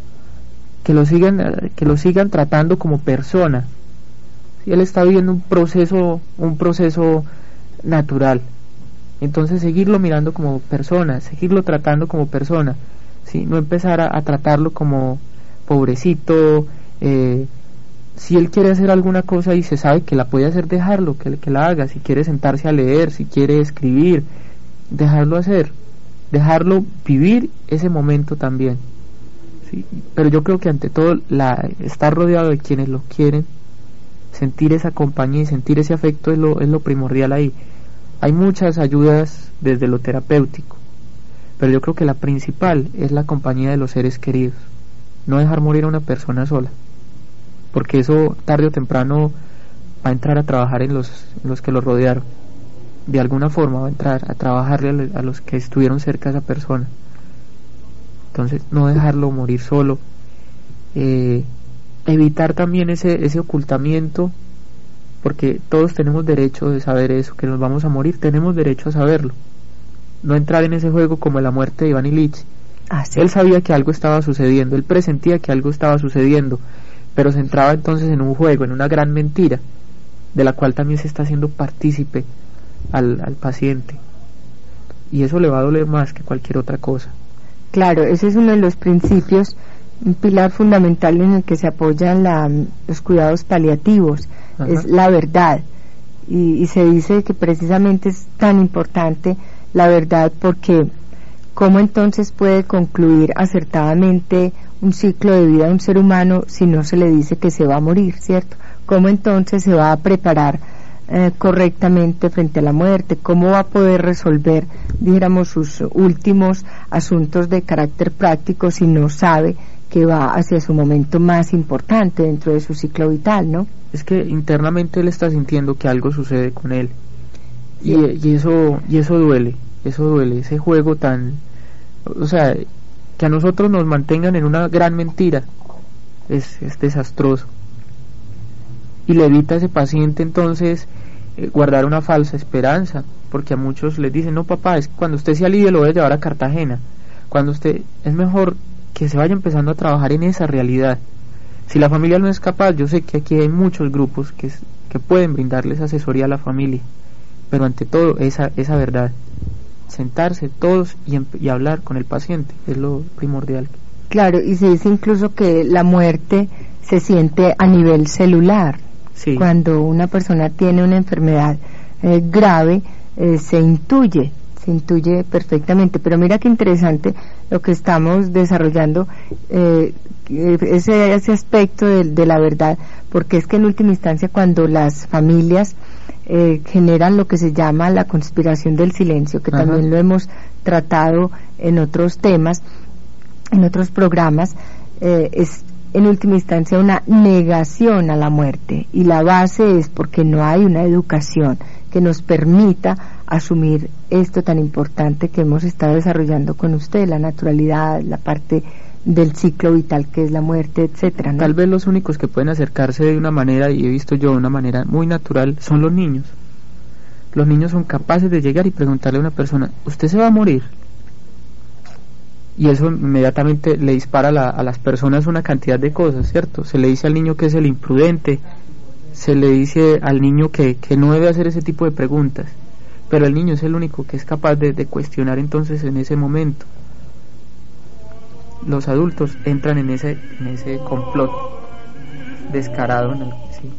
que lo sigan, que lo sigan tratando como persona. ¿Sí? Él está viviendo un proceso, un proceso natural. Entonces seguirlo mirando como persona, seguirlo tratando como persona, ¿sí? No empezar a, a tratarlo como pobrecito. Eh, si él quiere hacer alguna cosa y se sabe que la puede hacer, dejarlo, que, que la haga. Si quiere sentarse a leer, si quiere escribir, dejarlo hacer, dejarlo vivir ese momento también, ¿sí? Pero yo creo que ante todo la, estar rodeado de quienes lo quieren, sentir esa compañía y sentir ese afecto es lo, es lo primordial ahí. Hay muchas ayudas desde lo terapéutico, pero yo creo que la principal es la compañía de los seres queridos. No dejar morir a una persona sola, porque eso tarde o temprano va a entrar a trabajar en los, en los que lo rodearon. De alguna forma va a entrar a trabajarle a los que estuvieron cerca de esa persona. Entonces no dejarlo morir solo, eh, evitar también ese, ese ocultamiento, porque todos tenemos derecho de saber eso, que nos vamos a morir, tenemos derecho a saberlo. No entrar en ese juego como la muerte de Iván Ilich. Ah, sí. Él sabía que algo estaba sucediendo, él presentía que algo estaba sucediendo, pero se entraba entonces en un juego, en una gran mentira, de la cual también se está haciendo partícipe al, al paciente, y eso le va a doler más que cualquier otra cosa. Claro, ese es uno de los principios, un pilar fundamental en el que se apoyan la, los cuidados paliativos. Ajá. Es la verdad, y, y se dice que precisamente es tan importante la verdad, porque ¿cómo entonces puede concluir acertadamente un ciclo de vida de un ser humano si no se le dice que se va a morir, ¿cierto? ¿Cómo entonces se va a preparar eh, correctamente frente a la muerte? ¿Cómo va a poder resolver, dijéramos, sus últimos asuntos de carácter práctico si no sabe que va hacia su momento más importante dentro de su ciclo vital, ¿no? Es que internamente él está sintiendo que algo sucede con él, y, y eso y eso duele, eso duele, ese juego tan, o sea, que a nosotros nos mantengan en una gran mentira es, es desastroso, y le evita a ese paciente entonces eh, guardar una falsa esperanza, porque a muchos les dicen, no papá, es que cuando usted se alivie lo voy a llevar a Cartagena. Cuando usted, es mejor que se vaya empezando a trabajar en esa realidad. Si la familia no es capaz, yo sé que aquí hay muchos grupos que, que pueden brindarles asesoría a la familia, pero ante todo esa, esa verdad, sentarse todos y, y hablar con el paciente es lo primordial. Claro, y se dice incluso que la muerte se siente a nivel celular. Sí. Cuando una persona tiene una enfermedad eh, grave, eh, se intuye, se intuye perfectamente. Pero mira qué interesante lo que estamos desarrollando, eh, ese, ese aspecto de, de la verdad, porque es que en última instancia cuando las familias eh, generan lo que se llama la conspiración del silencio, que Ajá. también lo hemos tratado en otros temas, en otros programas, eh, es en última instancia una negación a la muerte, y la base es porque no hay una educación que nos permita asumir esto tan importante que hemos estado desarrollando con usted, la naturalidad, la parte del ciclo vital que es la muerte, etcétera, ¿no? Tal vez los únicos que pueden acercarse de una manera, y he visto yo de una manera muy natural, son los niños. Los niños son capaces de llegar y preguntarle a una persona, ¿usted se va a morir? Y eso inmediatamente le dispara a, la, a las personas una cantidad de cosas, ¿cierto? Se le dice al niño que es el imprudente, se le dice al niño que, que no debe hacer ese tipo de preguntas, pero el niño es el único que es capaz de, de cuestionar entonces en ese momento. Los adultos entran en ese, en ese complot descarado en el que sí.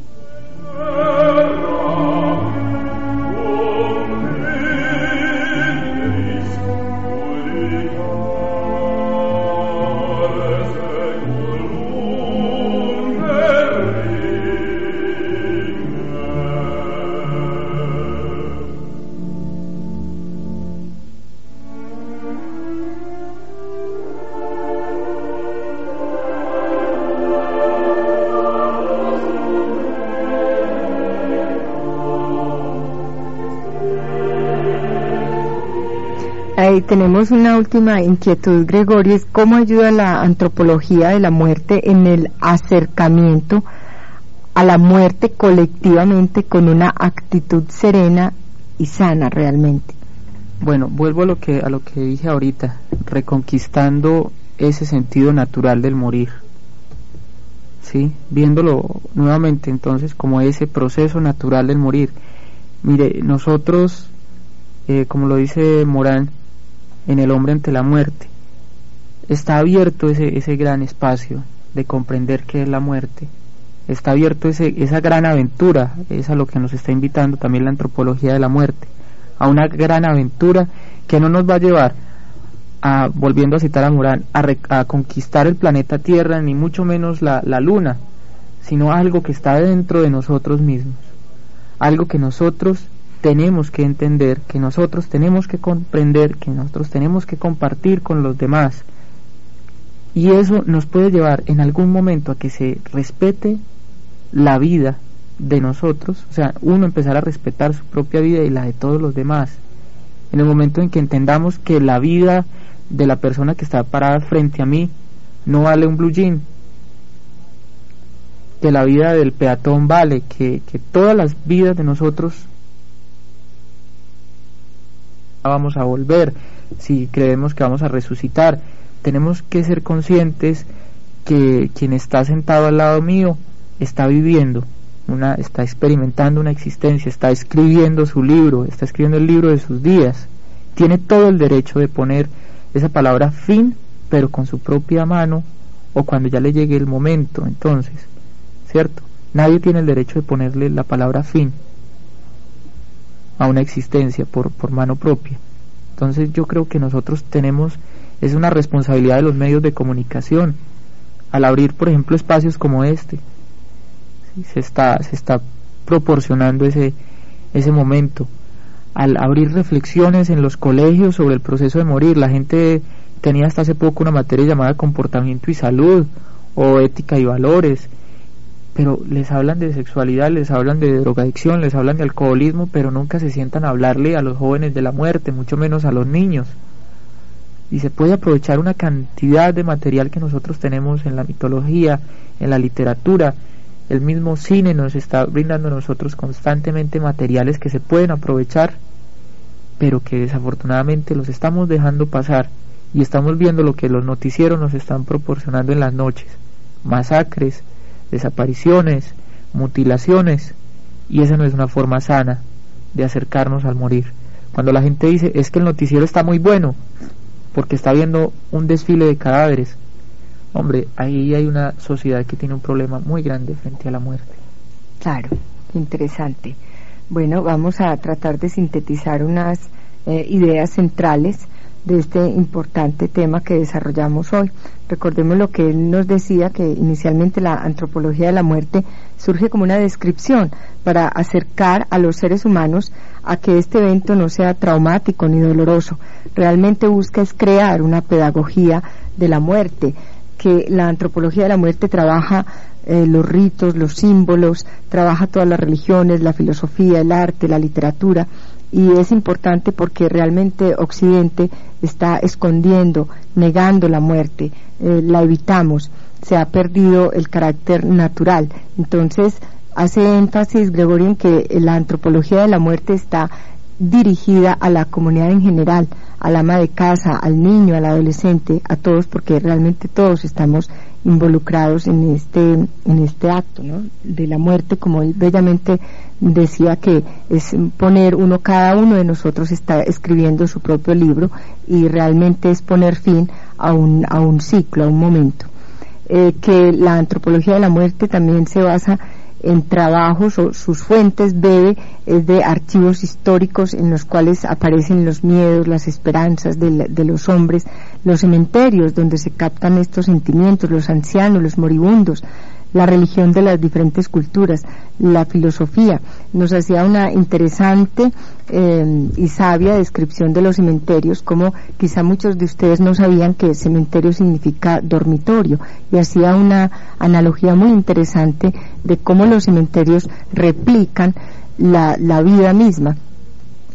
ahí tenemos una última inquietud, Gregorio, es cómo ayuda la antropología de la muerte en el acercamiento a la muerte colectivamente con una actitud serena y sana realmente. Bueno, vuelvo a lo que a lo que dije ahorita, reconquistando ese sentido natural del morir, sí, viéndolo nuevamente entonces como ese proceso natural del morir. Mire, nosotros, eh, como lo dice Morán en El hombre ante la muerte, está abierto ese ese gran espacio de comprender qué es la muerte. Está abierto ese, esa gran aventura, es a lo que nos está invitando también la antropología de la muerte, a una gran aventura que no nos va a llevar a, volviendo a citar a Morán, a, re, a conquistar el planeta Tierra, ni mucho menos la, la Luna, sino algo que está dentro de nosotros mismos, algo que nosotros tenemos que entender, que nosotros tenemos que comprender, que nosotros tenemos que compartir con los demás, y eso nos puede llevar en algún momento a que se respete la vida de nosotros, o sea, uno empezar a respetar su propia vida y la de todos los demás, en el momento en que entendamos que la vida de la persona que está parada frente a mí no vale un blue jean, que la vida del peatón vale, que, que todas las vidas de nosotros vamos a volver, si creemos que vamos a resucitar. Tenemos que ser conscientes que quien está sentado al lado mío está viviendo, una, está experimentando una existencia, está escribiendo su libro, está escribiendo el libro de sus días, tiene todo el derecho de poner esa palabra fin, pero con su propia mano, o cuando ya le llegue el momento, entonces, ¿cierto? Nadie tiene el derecho de ponerle la palabra fin a una existencia por, por mano propia. Entonces yo creo que nosotros tenemos, es una responsabilidad de los medios de comunicación, al abrir, por ejemplo, espacios como este, ¿sí? se está se está proporcionando ese ese momento, al abrir reflexiones en los colegios sobre el proceso de morir. La gente tenía hasta hace poco una materia llamada comportamiento y salud, o ética y valores, pero les hablan de sexualidad, les hablan de drogadicción, les hablan de alcoholismo, pero nunca se sientan a hablarle a los jóvenes de la muerte, mucho menos a los niños. Y se puede aprovechar una cantidad de material que nosotros tenemos en la mitología, en la literatura. El mismo cine nos está brindando a nosotros constantemente materiales que se pueden aprovechar, pero que desafortunadamente los estamos dejando pasar, y estamos viendo lo que los noticieros nos están proporcionando en las noches: masacres, desapariciones, mutilaciones, y esa no es una forma sana de acercarnos al morir. Cuando la gente dice, es que el noticiero está muy bueno porque está viendo un desfile de cadáveres, hombre, ahí hay una sociedad que tiene un problema muy grande frente a la muerte. Claro, interesante. Bueno, vamos a tratar de sintetizar unas eh, ideas centrales de este importante tema que desarrollamos hoy. Recordemos lo que él nos decía, que inicialmente la antropología de la muerte surge como una descripción para acercar a los seres humanos a que este evento no sea traumático ni doloroso. Realmente busca es crear una pedagogía de la muerte, que la antropología de la muerte trabaja eh, los ritos, los símbolos, trabaja todas las religiones, la filosofía, el arte, la literatura, y es importante porque realmente Occidente está escondiendo, negando la muerte, eh, la evitamos, se ha perdido el carácter natural. Entonces hace énfasis Gregorio en que la antropología de la muerte está dirigida a la comunidad en general, al ama de casa, al niño, al adolescente, a todos, porque realmente todos estamos involucrados en este en este acto, ¿no?, de la muerte, como él bellamente decía, que es poner uno, cada uno de nosotros está escribiendo su propio libro, y realmente es poner fin a un a un ciclo, a un momento. Eh, que la antropología de la muerte también se basa en trabajos, o sus fuentes bebe es de archivos históricos en los cuales aparecen los miedos, las esperanzas de, de los hombres, los cementerios donde se captan estos sentimientos, los ancianos, los moribundos, la religión de las diferentes culturas, la filosofía. Nos hacía una interesante eh, y sabia descripción de los cementerios, como quizá muchos de ustedes no sabían que cementerio significa dormitorio, y hacía una analogía muy interesante de cómo los cementerios replican la, la vida misma.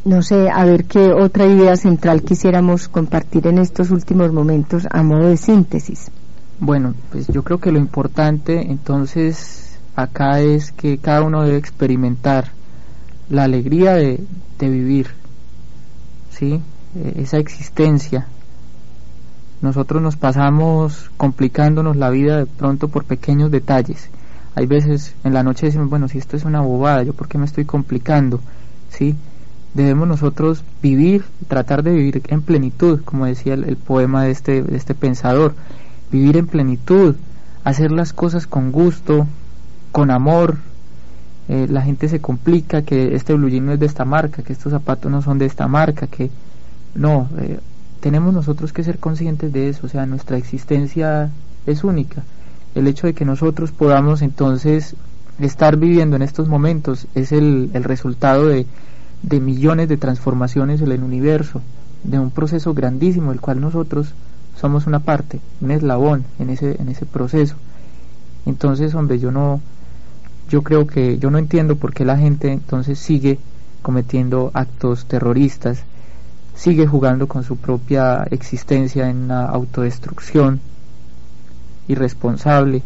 no sé, a ver qué otra idea central quisiéramos compartir en estos últimos momentos a modo de síntesis. Bueno, pues yo creo que lo importante entonces acá es que cada uno debe experimentar la alegría de, de vivir, ¿sí? Eh, esa existencia. Nosotros nos pasamos complicándonos la vida de pronto por pequeños detalles. Hay veces en la noche decimos, bueno, si esto es una bobada, ¿yo por qué me estoy complicando? ¿Sí? Debemos nosotros vivir, tratar de vivir en plenitud, como decía el, el poema de este, de este pensador, vivir en plenitud, hacer las cosas con gusto, con amor. Eh, la gente se complica, que este blue jean no es de esta marca, que estos zapatos no son de esta marca, que no, eh, tenemos nosotros que ser conscientes de eso. O sea, nuestra existencia es única. El hecho de que nosotros podamos entonces estar viviendo en estos momentos es el, el resultado de, de millones de transformaciones en el universo, de un proceso grandísimo del cual nosotros somos una parte, un eslabón en ese, en ese proceso. Entonces, hombre, yo no, yo creo que, yo no entiendo por qué la gente entonces sigue cometiendo actos terroristas, sigue jugando con su propia existencia en una autodestrucción irresponsable,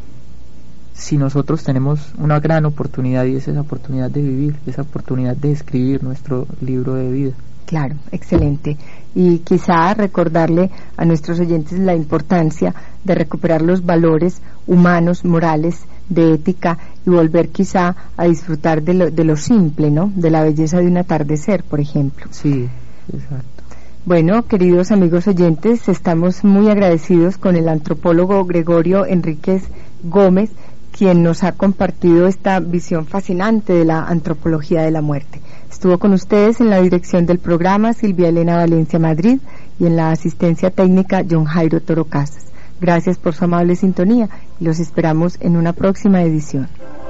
si nosotros tenemos una gran oportunidad, y es esa oportunidad de vivir, esa oportunidad de escribir nuestro libro de vida. Claro, excelente. Y quizá recordarle a nuestros oyentes la importancia de recuperar los valores humanos, morales, de ética, y volver quizá a disfrutar de lo, de lo simple, ¿no? De la belleza de un atardecer, por ejemplo. Sí, exacto. Bueno, queridos amigos oyentes, estamos muy agradecidos con el antropólogo Gregorio Enríquez Gómez, quien nos ha compartido esta visión fascinante de la antropología de la muerte. Estuvo con ustedes en la dirección del programa Silvia Elena Valencia Madrid y en la asistencia técnica John Jairo Toro Casas. Gracias por su amable sintonía y los esperamos en una próxima edición.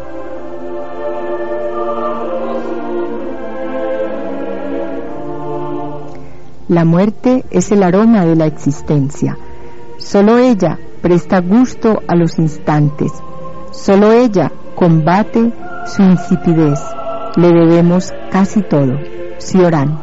La muerte es el aroma de la existencia. Solo ella presta gusto a los instantes. Solo ella combate su insipidez. Le debemos casi todo. Cioran.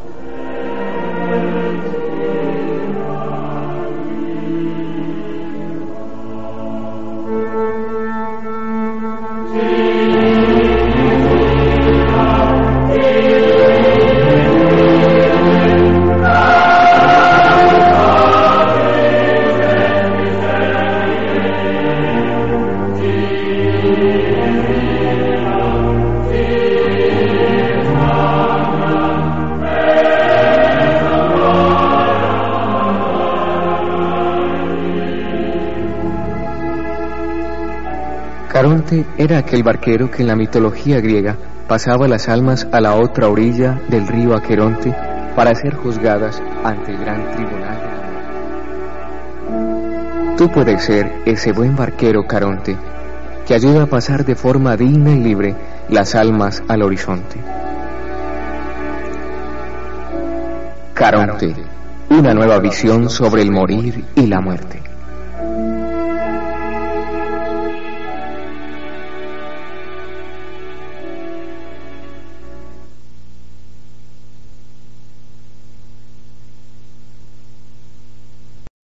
Caronte era aquel barquero que en la mitología griega pasaba las almas a la otra orilla del río Aqueronte para ser juzgadas ante el gran tribunal del amor. Tú puedes ser ese buen barquero, Caronte, que ayuda a pasar de forma digna y libre las almas al horizonte. Caronte, una nueva visión sobre el morir y la muerte.